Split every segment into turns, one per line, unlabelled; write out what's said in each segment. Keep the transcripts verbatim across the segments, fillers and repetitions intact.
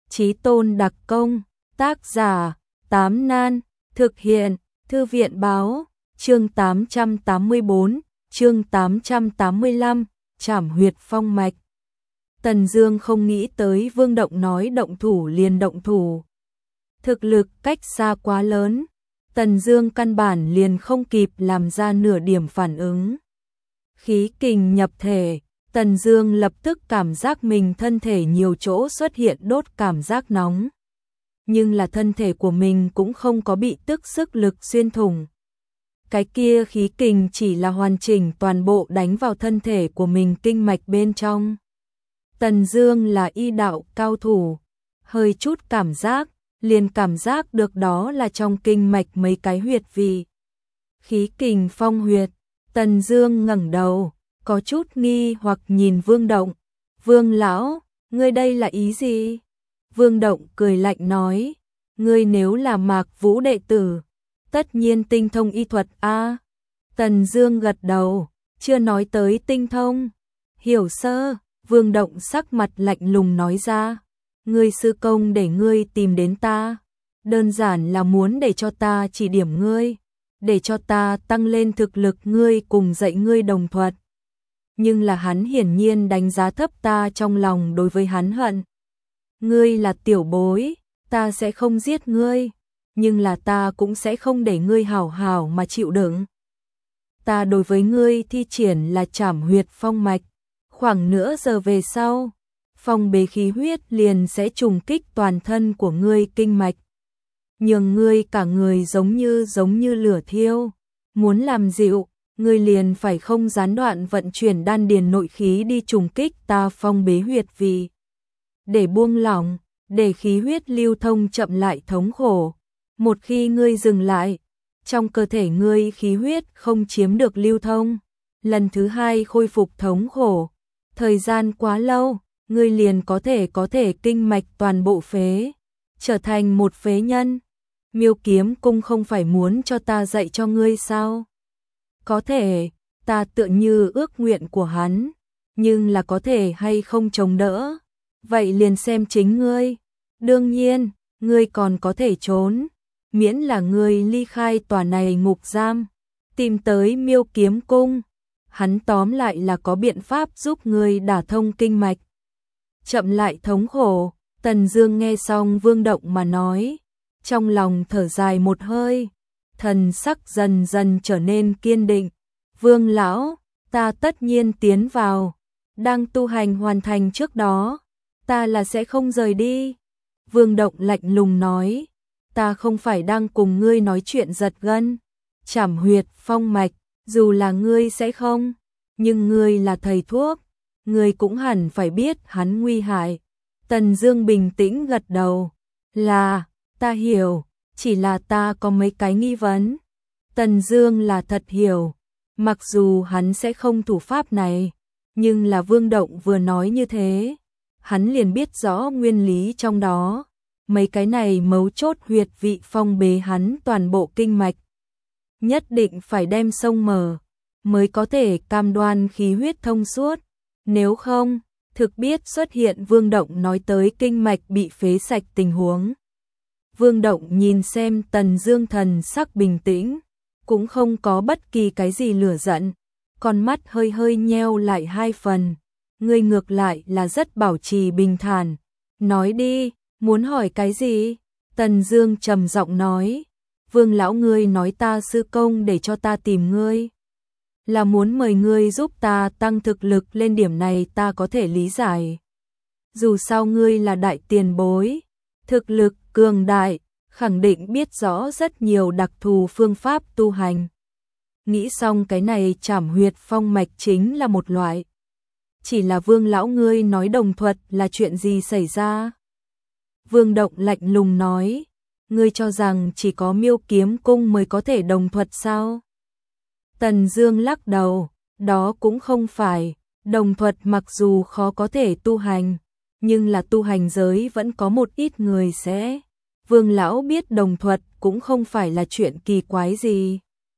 Chí tôn đặc công, tác giả, Tám Nan, thực hiện, Thư viện báo, chương tám trăm tám mươi bốn, chương tám trăm tám mươi lăm, trảm huyệt phong mạch. Tần Dương không nghĩ tới Vương Động nói động thủ liền động thủ. Thực lực cách xa quá lớn, Tần Dương căn bản liền không kịp làm ra nửa điểm phản ứng. Khí kình nhập thể, Tần Dương lập tức cảm giác mình thân thể nhiều chỗ xuất hiện đốt cảm giác nóng. Nhưng là thân thể của mình cũng không có bị tức sức lực xuyên thủng. Cái kia khí kình chỉ là hoàn chỉnh toàn bộ đánh vào thân thể của mình kinh mạch bên trong. Tần Dương là y đạo cao thủ, hơi chút cảm giác, liền cảm giác được đó là trong kinh mạch mấy cái huyệt vị. Khí kình phong huyệt, Tần Dương ngẩng đầu, có chút nghi hoặc nhìn Vương Động. Vương lão, ngươi đây là ý gì? Vương Động cười lạnh nói, ngươi nếu là Mạc Vũ đệ tử, tất nhiên tinh thông y thuật a. Tần Dương gật đầu, chưa nói tới tinh thông. Hiểu sơ, Vương Động sắc mặt lạnh lùng nói ra, ngươi sư công để ngươi tìm đến ta, đơn giản là muốn để cho ta chỉ điểm ngươi, để cho ta tăng lên thực lực ngươi cùng dạy ngươi đồng thuật. Nhưng là hắn hiển nhiên đánh giá thấp ta trong lòng đối với hắn hận. Ngươi là tiểu bối, ta sẽ không giết ngươi, nhưng là ta cũng sẽ không để ngươi hảo hảo mà chịu đựng. Ta đối với ngươi thi triển là trảm huyệt phong mạch, khoảng nửa giờ về sau, phong bế khí huyết liền sẽ trùng kích toàn thân của ngươi kinh mạch. Nhường ngươi cả người giống như giống như lửa thiêu, muốn làm dịu, ngươi liền phải không gián đoạn vận chuyển đan điền nội khí đi trùng kích ta phong bế huyệt vị. Để buông lỏng, để khí huyết lưu thông chậm lại thống khổ. Một khi ngươi dừng lại, trong cơ thể ngươi khí huyết không chiếm được lưu thông, lần thứ hai khôi phục thống khổ. Thời gian quá lâu, ngươi liền có thể có thể kinh mạch toàn bộ phế, trở thành một phế nhân. Miêu Kiếm Cung không phải muốn cho ta dạy cho ngươi sao? Có thể, ta tựa như ước nguyện của hắn, nhưng là có thể hay không chống đỡ, vậy liền xem chính ngươi. Đương nhiên, ngươi còn có thể trốn, miễn là ngươi ly khai tòa này ngục giam, tìm tới Miêu Kiếm Cung. Hắn tóm lại là có biện pháp giúp ngươi đả thông kinh mạch, chậm lại thống khổ. Tần Dương nghe xong Vương Động mà nói, trong lòng thở dài một hơi, thần sắc dần dần trở nên kiên định. Vương lão, ta tất nhiên tiến vào, đang tu hành hoàn thành trước đó, ta là sẽ không rời đi. Vương Động lạnh lùng nói, ta không phải đang cùng ngươi nói chuyện giật gân, trảm huyệt phong mạch, dù là ngươi sẽ không, nhưng ngươi là thầy thuốc, ngươi cũng hẳn phải biết hắn nguy hại. Tần Dương bình tĩnh gật đầu, là, ta hiểu, chỉ là ta có mấy cái nghi vấn. Tần Dương là thật hiểu, mặc dù hắn sẽ không thủ pháp này, nhưng là Vương Động vừa nói như thế, hắn liền biết rõ nguyên lý trong đó. Mấy cái này mấu chốt huyệt vị phong bế hắn toàn bộ kinh mạch, nhất định phải đem sông mở, mới có thể cam đoan khí huyết thông suốt. Nếu không, thực biết xuất hiện Vương Động nói tới kinh mạch bị phế sạch tình huống. Vương Động nhìn xem Tần Dương thần sắc bình tĩnh, cũng không có bất kỳ cái gì lửa giận, con mắt hơi hơi nheo lại hai phần. Ngươi ngược lại là rất bảo trì bình thản, nói đi, muốn hỏi cái gì? Tần Dương trầm giọng nói, Vương lão ngươi nói ta sư công để cho ta tìm ngươi, là muốn mời ngươi giúp ta tăng thực lực lên, điểm này ta có thể lý giải. Dù sao ngươi là đại tiền bối, thực lực cường đại, khẳng định biết rõ rất nhiều đặc thù phương pháp tu hành. Nghĩ xong cái này trảm huyệt phong mạch chính là một loại. Chỉ là Vương lão ngươi nói đồng thuật là chuyện gì xảy ra? Vương Động lạnh lùng nói, ngươi cho rằng chỉ có Miêu Kiếm Cung mới có thể đồng thuật sao? Tần Dương lắc đầu, đó cũng không phải, đồng thuật mặc dù khó có thể tu hành, nhưng là tu hành giới vẫn có một ít người sẽ. Vương lão biết đồng thuật cũng không phải là chuyện kỳ quái gì.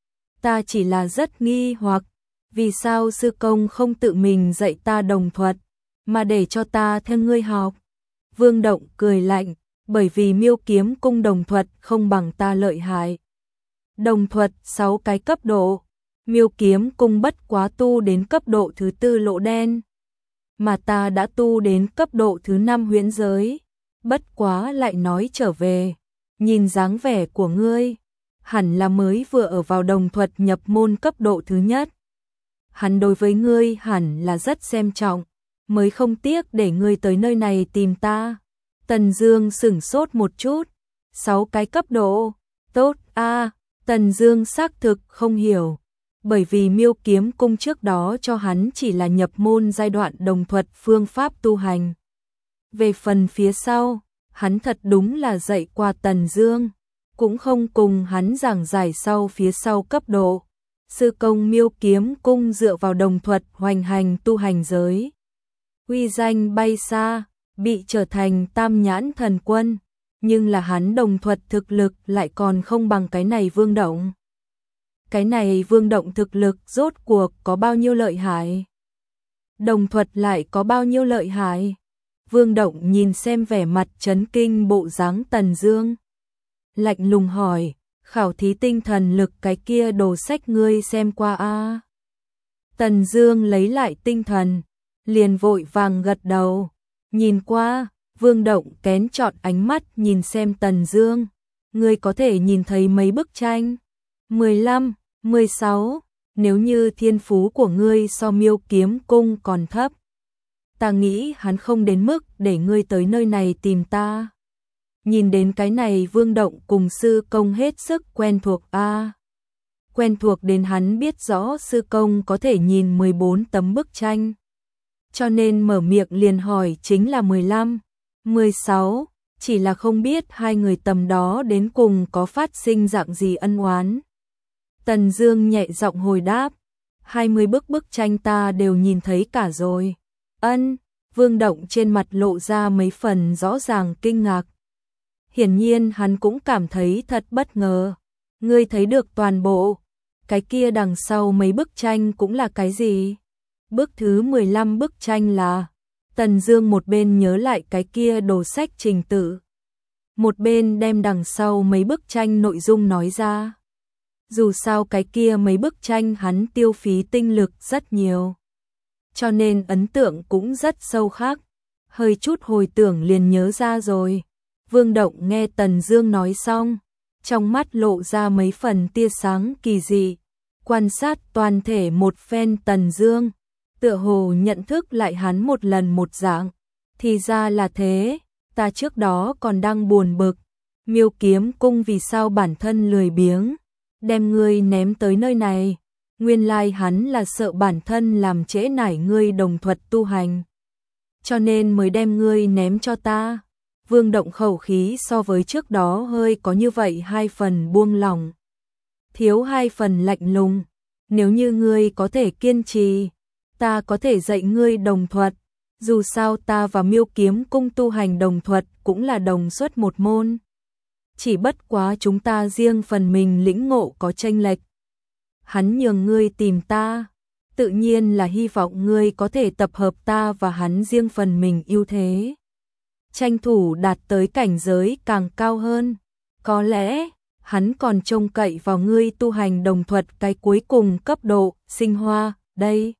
Ta chỉ là rất nghi hoặc, vì sao sư công không tự mình dạy ta đồng thuật, mà để cho ta theo ngươi học? Vương Động cười lạnh, bởi vì Miêu Kiếm Cung đồng thuật không bằng ta lợi hại. Đồng thuật sáu cái cấp độ, Miêu Kiếm Cung bất quá tu đến cấp độ thứ tư lỗ đen, mà ta đã tu đến cấp độ thứ năm huyễn giới. Bất quá lại nói trở về, nhìn dáng vẻ của ngươi, hẳn là mới vừa ở vào đồng thuật nhập môn cấp độ thứ nhất. Hắn đối với ngươi hẳn là rất xem trọng, mới không tiếc để ngươi tới nơi này tìm ta. Tần Dương sửng sốt một chút, sáu cái cấp độ, tốt a. À, Tần Dương xác thực không hiểu, bởi vì Miêu Kiếm Cung trước đó cho hắn chỉ là nhập môn giai đoạn đồng thuật phương pháp tu hành. Về phần phía sau, hắn thật đúng là dạy qua Tần Dương, cũng không cùng hắn giảng giải sau phía sau cấp độ. Sư công Miêu Kiếm Cung dựa vào đồng thuật hoành hành tu hành giới, uy danh bay xa, bị trở thành tam nhãn thần quân, nhưng là hắn đồng thuật thực lực lại còn không bằng cái này Vương Động. Cái này Vương Động thực lực rốt cuộc có bao nhiêu lợi hại? Đồng thuật lại có bao nhiêu lợi hại? Vương Động nhìn xem vẻ mặt chấn kinh bộ dáng Tần Dương, lạnh lùng hỏi, khảo thí tinh thần lực cái kia đồ sách ngươi xem qua a? À? Tần Dương lấy lại tinh thần, liền vội vàng gật đầu, nhìn qua. Vương Động kén chọn ánh mắt nhìn xem Tần Dương, ngươi có thể nhìn thấy mấy bức tranh? mười lăm, mười sáu, nếu như thiên phú của ngươi so Miêu Kiếm Cung còn thấp, ta nghĩ hắn không đến mức để ngươi tới nơi này tìm ta. Nhìn đến cái này Vương Động cùng sư công hết sức quen thuộc a. À, quen thuộc đến hắn biết rõ sư công có thể nhìn mười bốn tấm bức tranh, cho nên mở miệng liền hỏi chính là mười lăm, mười sáu, chỉ là không biết hai người tầm đó đến cùng có phát sinh dạng gì ân oán. Tần Dương nhẹ giọng hồi đáp, hai mươi bức bức tranh ta đều nhìn thấy cả rồi. Ân, Vương Động trên mặt lộ ra mấy phần rõ ràng kinh ngạc. Hiển nhiên hắn cũng cảm thấy thật bất ngờ. Ngươi thấy được toàn bộ, cái kia đằng sau mấy bức tranh cũng là cái gì? Bức thứ mười lăm bức tranh là... Tần Dương một bên nhớ lại cái kia đồ sách trình tự, một bên đem đằng sau mấy bức tranh nội dung nói ra. Dù sao cái kia mấy bức tranh hắn tiêu phí tinh lực rất nhiều, cho nên ấn tượng cũng rất sâu khắc. Hơi chút hồi tưởng liền nhớ ra rồi. Vương Động nghe Tần Dương nói xong, trong mắt lộ ra mấy phần tia sáng kỳ dị, quan sát toàn thể một phen Tần Dương, tựa hồ nhận thức lại hắn một lần một dạng. Thì ra là thế, ta trước đó còn đang buồn bực, Miêu Kiếm Cung vì sao bản thân lười biếng, đem ngươi ném tới nơi này. Nguyên lai hắn là sợ bản thân làm trễ nải ngươi đồng thuật tu hành, cho nên mới đem ngươi ném cho ta. Vương Động khẩu khí so với trước đó hơi có như vậy hai phần buông lỏng, thiếu hai phần lạnh lùng. Nếu như ngươi có thể kiên trì, ta có thể dạy ngươi đồng thuật. Dù sao ta và Miêu Kiếm Cung tu hành đồng thuật cũng là đồng xuất một môn, chỉ bất quá chúng ta riêng phần mình lĩnh ngộ có chênh lệch. Hắn nhường ngươi tìm ta, tự nhiên là hy vọng ngươi có thể tập hợp ta và hắn riêng phần mình ưu thế, tranh thủ đạt tới cảnh giới càng cao hơn. Có lẽ hắn còn trông cậy vào ngươi tu hành đồng thuật cái cuối cùng cấp độ sinh hoa đây.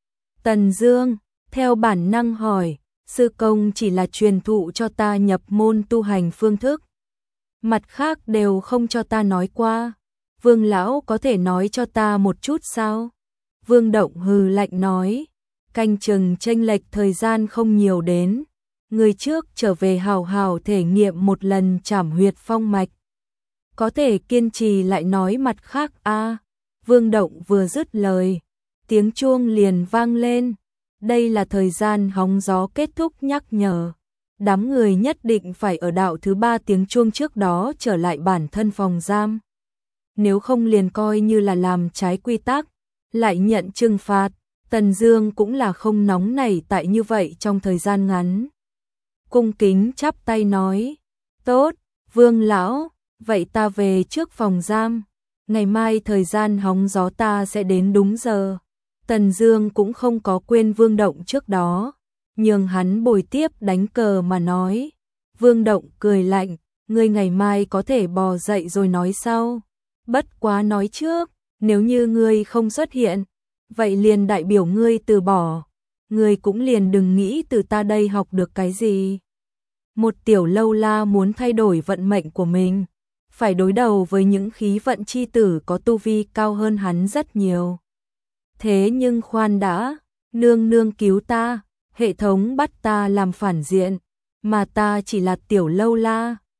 Tần Dương theo bản năng hỏi, sư công chỉ là truyền thụ cho ta nhập môn tu hành phương thức, mặt khác đều không cho ta nói qua. Vương lão có thể nói cho ta một chút sao? Vương Động hừ lạnh nói, canh chừng chênh lệch thời gian không nhiều đến, người trước trở về hào hào thể nghiệm một lần trảm huyệt phong mạch, có thể kiên trì lại nói mặt khác a. À, Vương Động vừa dứt lời, tiếng chuông liền vang lên. Đây là thời gian hóng gió kết thúc nhắc nhở, đám người nhất định phải ở đạo thứ ba tiếng chuông trước đó trở lại bản thân phòng giam. Nếu không liền coi như là làm trái quy tắc, lại nhận trừng phạt. Tần Dương cũng là không nóng nảy tại như vậy trong thời gian ngắn, cung kính chắp tay nói, tốt, Vương lão, vậy ta về trước phòng giam, ngày mai thời gian hóng gió ta sẽ đến đúng giờ. Tần Dương cũng không có quên Vương Động trước đó nhường hắn bồi tiếp đánh cờ mà nói. Vương Động cười lạnh, ngươi ngày mai có thể bò dậy rồi nói sau. Bất quá nói trước, nếu như ngươi không xuất hiện, vậy liền đại biểu ngươi từ bỏ. Ngươi cũng liền đừng nghĩ từ ta đây học được cái gì. Một tiểu lâu la muốn thay đổi vận mệnh của mình, phải đối đầu với những khí vận chi tử có tu vi cao hơn hắn rất nhiều. Thế nhưng khoan đã, nương nương cứu ta, hệ thống bắt ta làm phản diện, mà ta chỉ là tiểu lâu la,